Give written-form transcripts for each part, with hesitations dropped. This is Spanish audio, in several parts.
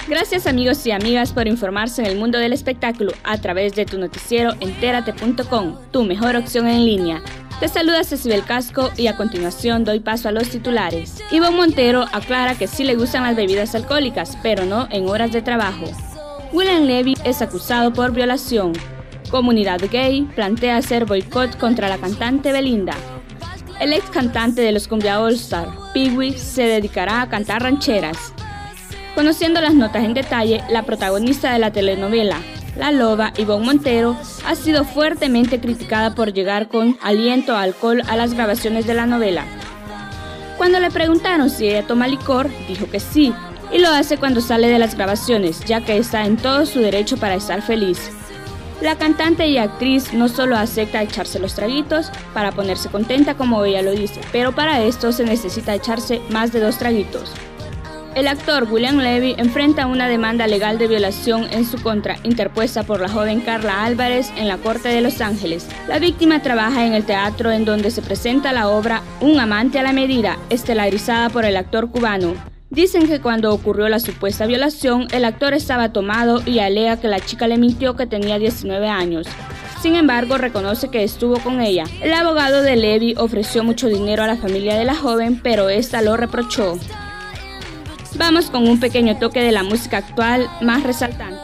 Gracias amigos y amigas por informarse en el mundo del espectáculo a través de tu noticiero entérate.com, tu mejor opción en línea. Te saluda Cecibel Casco y a continuación doy paso a los titulares. Ivonne Montero aclara que sí le gustan las bebidas alcohólicas, pero no en horas de trabajo. William Levy es acusado por violación. Comunidad gay plantea hacer boicot contra la cantante Belinda. El ex cantante de los Cumbia All Star, Pee-wee, se dedicará a cantar rancheras. Conociendo las notas en detalle, la protagonista de la telenovela La Loba, Ivonne Montero, ha sido fuertemente criticada por llegar con aliento a alcohol a las grabaciones de la novela. Cuando le preguntaron si ella toma licor, dijo que sí, y lo hace cuando sale de las grabaciones, ya que está en todo su derecho para estar feliz. La cantante y actriz no solo acepta echarse los traguitos para ponerse contenta como ella lo dice, pero para esto se necesita echarse más de 2 traguitos. El actor William Levy enfrenta una demanda legal de violación en su contra, interpuesta por la joven Carla Álvarez en la Corte de Los Ángeles. La víctima trabaja en el teatro en donde se presenta la obra Un amante a la medida, estelarizada por el actor cubano. Dicen que cuando ocurrió la supuesta violación, el actor estaba tomado y alega que la chica le mintió que tenía 19 años. Sin embargo, reconoce que estuvo con ella. El abogado de Levy ofreció mucho dinero a la familia de la joven, pero esta lo reprochó. Vamos con un pequeño toque de la música actual más resaltante.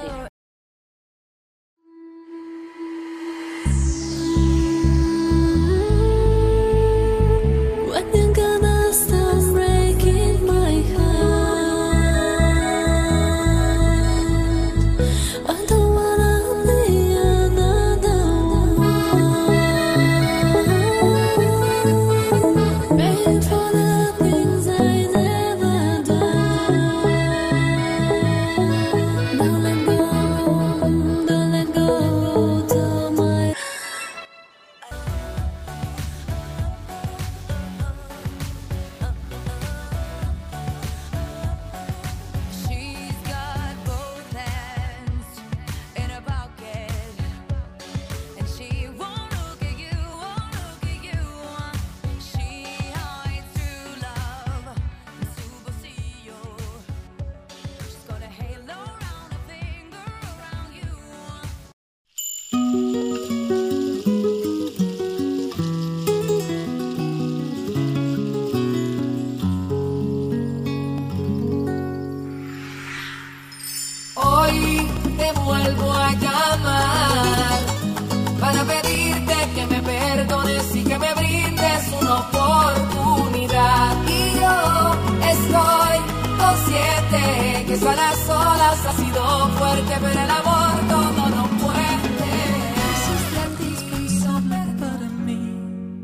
Vuelvo a llamar para pedirte que me perdones y que me brindes una oportunidad. Y yo estoy consciente que eso a las solas ha sido fuerte, pero el amor todo no puede. Sos indispensable para mí.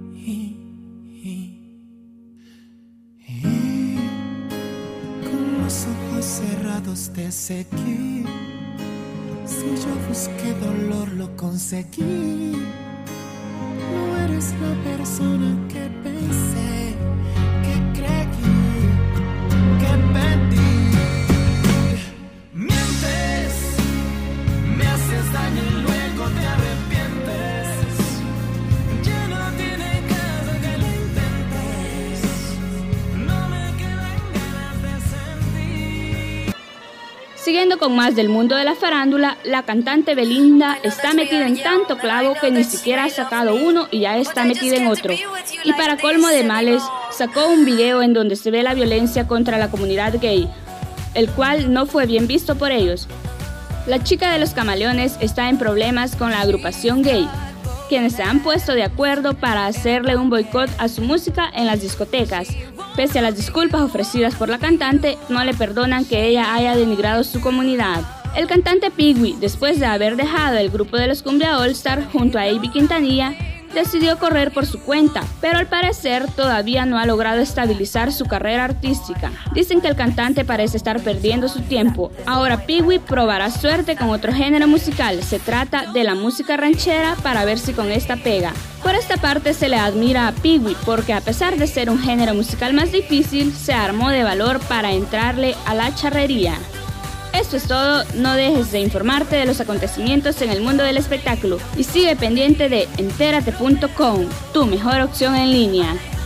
Con los ojos cerrados te seguí. Si yo busqué dolor, lo conseguí. No eres la persona que pensé, que creí, que pedí. Mientes, me haces daño y luego te arrepientes. Ya no tiene caso que lo intentes. No me quedan ganas de sentir. Siguiendo con más del mundo de la farándula, la cantante Belinda está metida en tanto clavo que ni siquiera ha sacado uno y ya está metida en otro. Y para colmo de males, sacó un video en donde se ve la violencia contra la comunidad gay, el cual no fue bien visto por ellos. La chica de los camaleones está en problemas con la agrupación gay, quienes se han puesto de acuerdo para hacerle un boicot a su música en las discotecas. Pese a las disculpas ofrecidas por la cantante, no le perdonan que ella haya denigrado su comunidad. El cantante Pee-wee, después de haber dejado el grupo de los Cumbia All Star junto a Ivy Quintanilla, decidió correr por su cuenta, pero al parecer todavía no ha logrado estabilizar su carrera artística. Dicen que el cantante parece estar perdiendo su tiempo. Ahora Pee-wee probará suerte con otro género musical. Se trata de la música ranchera para ver si con esta pega. Por esta parte se le admira a Pee-wee porque a pesar de ser un género musical más difícil, se armó de valor para entrarle a la charrería. Esto es todo, no dejes de informarte de los acontecimientos en el mundo del espectáculo y sigue pendiente de entérate.com, tu mejor opción en línea.